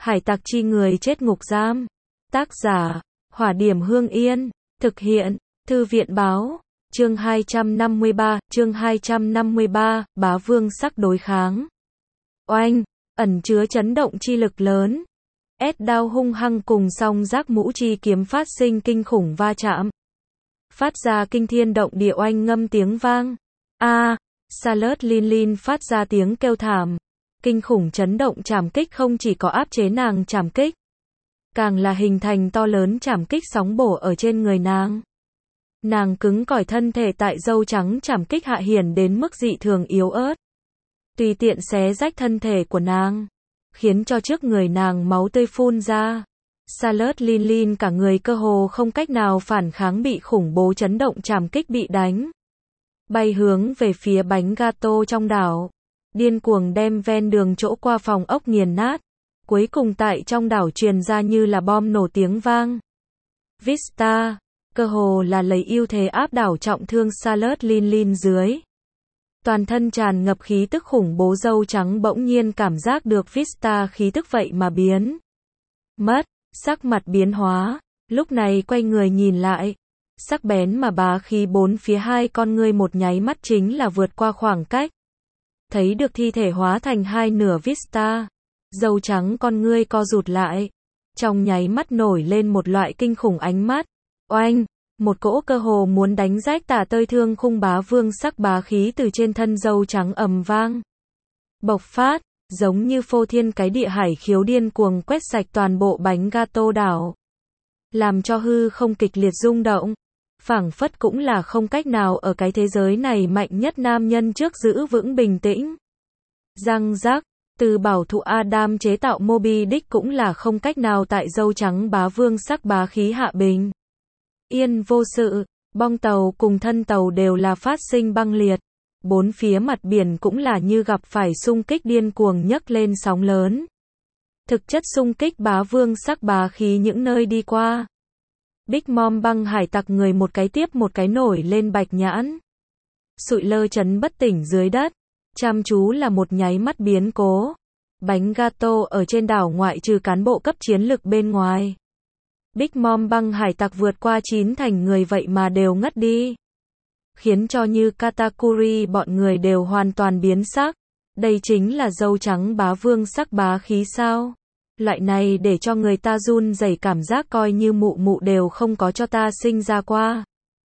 Hải tặc chi người chết ngục giam. Tác giả, Hỏa Điểm Hương Yên. Thực hiện, Thư viện Báo. Chương 253, Bá Vương sắc đối kháng. Oanh, ẩn chứa chấn động chi lực lớn. Đao hung hăng cùng song giác mũ chi kiếm phát sinh kinh khủng va chạm. Phát ra kinh thiên động địa oanh ngâm tiếng vang. Charlotte Lin phát ra tiếng kêu thảm. Kinh khủng chấn động trảm kích không chỉ có áp chế nàng trảm kích, càng là hình thành to lớn trảm kích sóng bổ ở trên người nàng. Nàng cứng cỏi thân thể tại dâu trắng trảm kích hạ hiển đến mức dị thường yếu ớt. Tùy tiện xé rách thân thể của nàng, khiến cho trước người nàng máu tươi phun ra. Charlotte Lin cả người cơ hồ không cách nào phản kháng bị khủng bố chấn động trảm kích bị đánh. Bay hướng về phía bánh gato trong đảo. Điên cuồng đem ven đường chỗ qua phòng ốc nghiền nát. Cuối cùng tại trong đảo truyền ra như là bom nổ tiếng vang. Vista, cơ hồ là lấy ưu thế áp đảo trọng thương Charlotte Lin dưới. Toàn thân tràn ngập khí tức khủng bố dâu trắng bỗng nhiên cảm giác được Vista khí tức vậy mà biến mất, sắc mặt biến hóa, lúc này quay người nhìn lại. Sắc bén mà bá khí bốn phía hai con ngươi một nháy mắt chính là vượt qua khoảng cách. Thấy được thi thể hóa thành hai nửa Vista. Dâu trắng con ngươi co rụt lại. Trong nháy mắt nổi lên một loại kinh khủng ánh mắt. Oanh, một cỗ cơ hồ muốn đánh rách tả tơi thương khung bá vương sắc bá khí từ trên thân dâu trắng ầm vang. Bộc phát, giống như phô thiên cái địa hải khiếu điên cuồng quét sạch toàn bộ bánh gato đảo. Làm cho hư không kịch liệt rung động. Phảng phất cũng là không cách nào ở cái thế giới này mạnh nhất nam nhân trước giữ vững bình tĩnh. Răng rắc, từ bảo thụ Adam chế tạo Moby Dick cũng là không cách nào tại dâu trắng bá vương sắc bá khí hạ bình yên vô sự, bong tàu cùng thân tàu đều là phát sinh băng liệt. Bốn phía mặt biển cũng là như gặp phải xung kích điên cuồng nhấc lên sóng lớn. Thực chất xung kích bá vương sắc bá khí những nơi đi qua. Big Mom băng hải tặc người một cái tiếp một cái nổi lên bạch nhãn. Sụi lơ chấn bất tỉnh dưới đất. Chăm chú là một nháy mắt biến cố. Bánh gato ở trên đảo ngoại trừ cán bộ cấp chiến lực bên ngoài. Big Mom băng hải tặc vượt qua 9 thành người vậy mà đều ngất đi. Khiến cho như Katakuri bọn người đều hoàn toàn biến sắc. Đây chính là dâu trắng bá vương sắc bá khí sao? Loại này để cho người ta run rẩy cảm giác coi như mụ mụ đều không có cho ta sinh ra qua.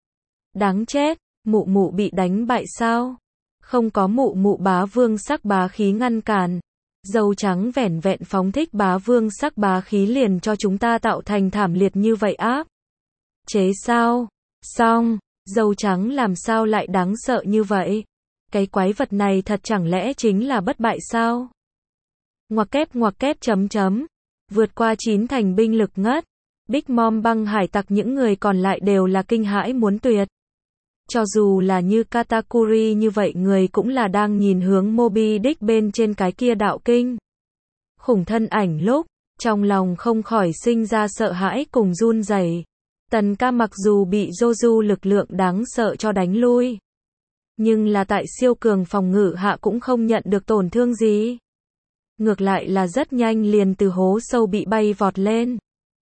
Đáng chết, mụ mụ bị đánh bại sao? Không có mụ mụ bá vương sắc bá khí ngăn cản. Dâu trắng vẻn vẹn phóng thích bá vương sắc bá khí liền cho chúng ta tạo thành thảm liệt như vậy áp. Chế sao? Xong, dâu trắng làm sao lại đáng sợ như vậy? Cái quái vật này thật chẳng lẽ chính là bất bại sao? Ngoặc kép chấm. Vượt qua 9 thành binh lực ngất. Big Mom băng hải tặc những người còn lại đều là kinh hãi muốn tuyệt. Cho dù là như Katakuri như vậy người cũng là đang nhìn hướng Moby Dick bên trên cái kia đạo kinh. Khủng thân ảnh lúc, trong lòng không khỏi sinh ra sợ hãi cùng run rẩy. Tần ca mặc dù bị Joju lực lượng đáng sợ cho đánh lui. Nhưng là tại siêu cường phòng ngự hạ cũng không nhận được tổn thương gì. Ngược lại là rất nhanh liền từ hố sâu bị bay vọt lên.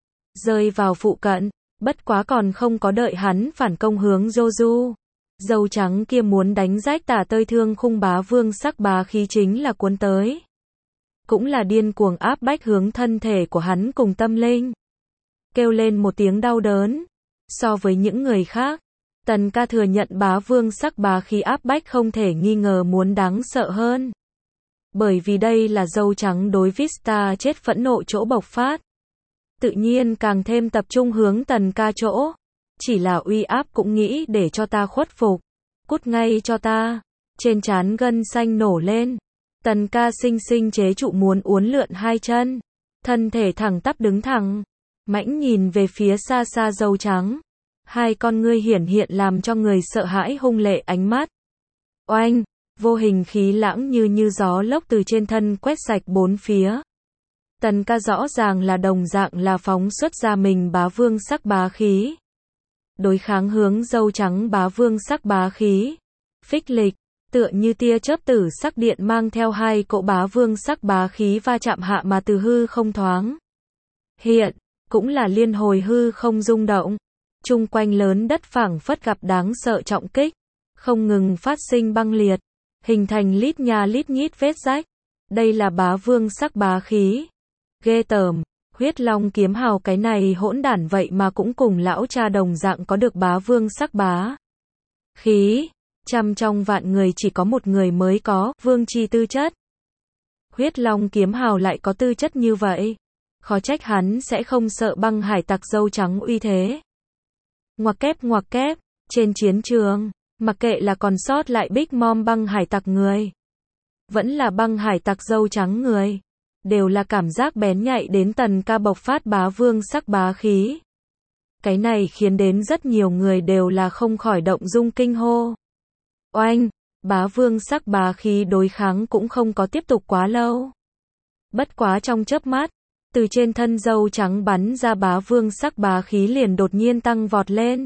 Rơi vào phụ cận, bất quá còn không có đợi hắn phản công hướng Joju. Dâu trắng kia muốn đánh rách tả tơi thương khung bá vương sắc bá khí chính là cuốn tới. Cũng là điên cuồng áp bách hướng thân thể của hắn cùng tâm linh. Kêu lên một tiếng đau đớn. So với những người khác, Tần ca thừa nhận bá vương sắc bá khí áp bách không thể nghi ngờ muốn đáng sợ hơn. Bởi vì đây là dâu trắng đối Vista chết phẫn nộ chỗ bộc phát. Tự nhiên càng thêm tập trung hướng tần ca chỗ. Chỉ là uy áp cũng nghĩ để cho ta khuất phục. Cút ngay cho ta. Trên trán gân xanh nổ lên. Tần ca sinh sinh chế trụ muốn uốn lượn hai chân. Thân thể thẳng tắp đứng thẳng. Mãnh nhìn về phía xa xa dâu trắng. Hai con ngươi hiển hiện làm cho người sợ hãi hung lệ ánh mắt. Oanh, vô hình khí lãng như gió lốc từ trên thân quét sạch bốn phía. Tần ca rõ ràng là đồng dạng là phóng xuất ra mình bá vương sắc bá khí. Đối kháng hướng dâu trắng bá vương sắc bá khí. Phích lịch, Tựa như tia chớp tử sắc điện mang theo hai cỗ bá vương sắc bá khí va chạm hạ mà từ hư không thoáng hiện, cũng là liên hồi hư không rung động. Chung quanh lớn đất phảng phất gặp đáng sợ trọng kích, không ngừng phát sinh băng liệt, hình thành lít nha lít nhít vết rách. Đây là bá vương sắc bá khí. Ghê tởm, huyết long kiếm hào cái này hỗn đản vậy mà cũng cùng lão cha đồng dạng có được bá vương sắc bá khí. Trăm trong vạn người chỉ có một người mới có vương chi tư chất. Huyết long kiếm hào lại có tư chất như vậy. Khó trách hắn sẽ không sợ băng hải tặc dâu trắng uy thế. Ngoặc kép, trên chiến trường, mặc kệ là còn sót lại Big Mom băng hải tặc người, vẫn là băng hải tặc dâu trắng người, đều là cảm giác bén nhạy đến Tần Ca bộc phát bá vương sắc bá khí. Cái này khiến đến rất nhiều người đều là không khỏi động dung kinh hô. Oanh, bá vương sắc bá khí đối kháng cũng không có tiếp tục quá lâu. Bất quá trong chớp mắt, từ trên thân dâu trắng bắn ra bá vương sắc bá khí liền đột nhiên tăng vọt lên.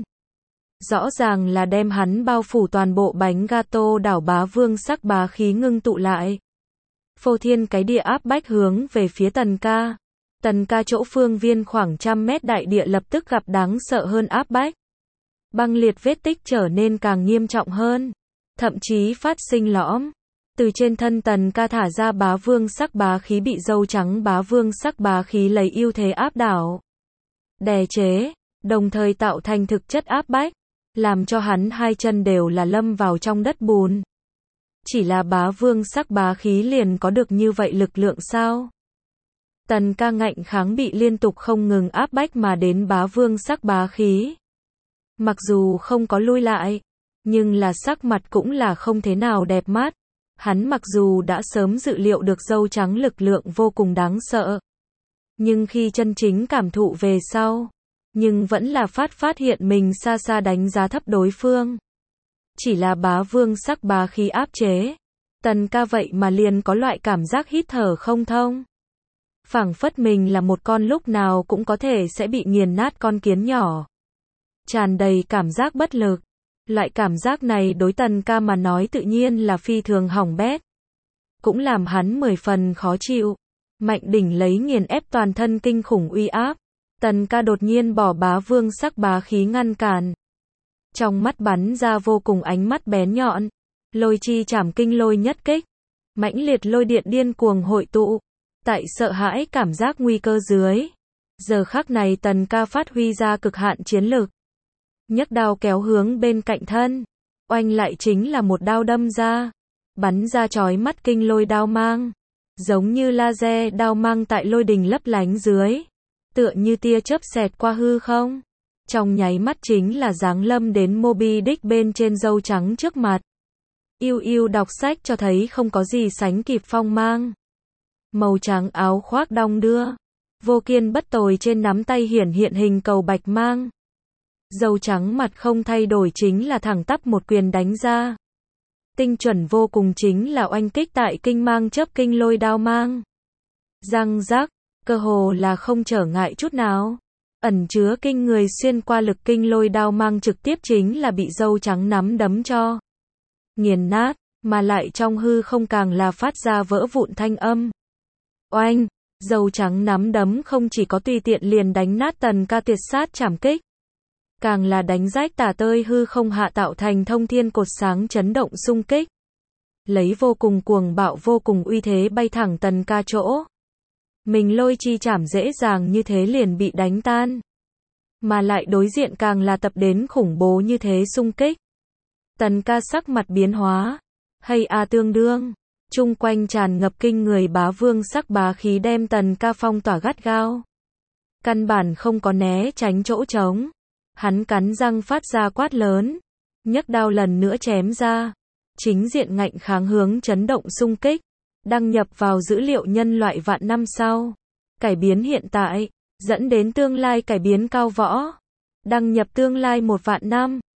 Rõ ràng là đem hắn bao phủ toàn bộ bánh gato đảo bá vương sắc bá khí ngưng tụ lại. Phô thiên cái địa áp bách hướng về phía Tần Ca. Tần Ca chỗ phương viên khoảng 100 mét đại địa lập tức gặp đáng sợ hơn áp bách. Băng liệt vết tích trở nên càng nghiêm trọng hơn, thậm chí phát sinh lõm. Từ trên thân Tần Ca thả ra bá vương sắc bá khí bị dâu trắng bá vương sắc bá khí lấy ưu thế áp đảo, đè chế, đồng thời tạo thành thực chất áp bách, làm cho hắn hai chân đều là lâm vào trong đất bùn. Chỉ là bá vương sắc bá khí liền có được như vậy lực lượng sao? Tần Ca ngạnh kháng bị liên tục không ngừng áp bách mà đến bá vương sắc bá khí. Mặc dù không có lui lại, nhưng là sắc mặt cũng là không thế nào đẹp mắt. Hắn mặc dù đã sớm dự liệu được dâu trắng lực lượng vô cùng đáng sợ, nhưng khi chân chính cảm thụ về sau, nhưng vẫn là phát hiện mình xa xa đánh giá thấp đối phương. Chỉ là bá vương sắc bá khí áp chế, Tần Ca vậy mà liền có loại cảm giác hít thở không thông. Phảng phất mình là một con lúc nào cũng có thể sẽ bị nghiền nát con kiến nhỏ. Tràn đầy cảm giác bất lực. Loại cảm giác này đối Tần Ca mà nói tự nhiên là phi thường hỏng bét. Cũng làm hắn 10 phần khó chịu. Mạnh đỉnh lấy nghiền ép toàn thân kinh khủng uy áp. Tần Ca đột nhiên bỏ bá vương sắc bá khí ngăn cản. Trong mắt bắn ra vô cùng ánh mắt bén nhọn. Lôi chi chảm kinh lôi nhất kích. Mãnh liệt lôi điện điên cuồng hội tụ. Tại sợ hãi cảm giác nguy cơ dưới. Giờ khắc này Tần Ca phát huy ra cực hạn chiến lực. Nhấc đao kéo hướng bên cạnh thân. Oanh lại chính là một đao đâm ra. Bắn ra chói mắt kinh lôi đao mang. Giống như laser đao mang tại lôi đình lấp lánh dưới. Tựa như tia chớp xẹt qua hư không. Trong nháy mắt chính là giáng lâm đến Moby Dick bên trên dâu trắng trước mặt. Yêu đọc sách cho thấy không có gì sánh kịp phong mang. Màu trắng áo khoác đong đưa. Vô kiên bất tồi trên nắm tay hiển hiện hình cầu bạch mang. Dâu trắng mặt không thay đổi chính là thẳng tắp một quyền đánh ra. Tinh chuẩn vô cùng chính là oanh kích tại kinh mang chớp kinh lôi đao mang. Răng rắc, cơ hồ là không trở ngại chút nào. Ẩn chứa kinh người xuyên qua lực kinh lôi đao mang trực tiếp chính là bị dâu trắng nắm đấm cho nghiền nát, mà lại trong hư không càng là phát ra vỡ vụn thanh âm. Oanh, dâu trắng nắm đấm không chỉ có tùy tiện liền đánh nát Tần Ca tuyệt sát trảm kích, càng là đánh rách tả tơi hư không hạ tạo thành thông thiên cột sáng chấn động xung kích. Lấy vô cùng cuồng bạo vô cùng uy thế bay thẳng Tần Ca chỗ. Mình lôi chi chảm dễ dàng như thế liền bị đánh tan. Mà lại đối diện càng là tập đến khủng bố như thế xung kích. Tần Ca sắc mặt biến hóa. Hay tương đương. Chung quanh tràn ngập kinh người bá vương sắc bá khí đem Tần Ca phong tỏa gắt gao. Căn bản không có né tránh chỗ trống. Hắn cắn răng phát ra quát lớn. Nhấc đao lần nữa chém ra. Chính diện ngạnh kháng hướng chấn động xung kích. Đăng nhập vào dữ liệu nhân loại vạn năm sau. Cải biến hiện tại. Dẫn đến tương lai cải biến cao võ. Đăng nhập tương lai 1 vạn năm.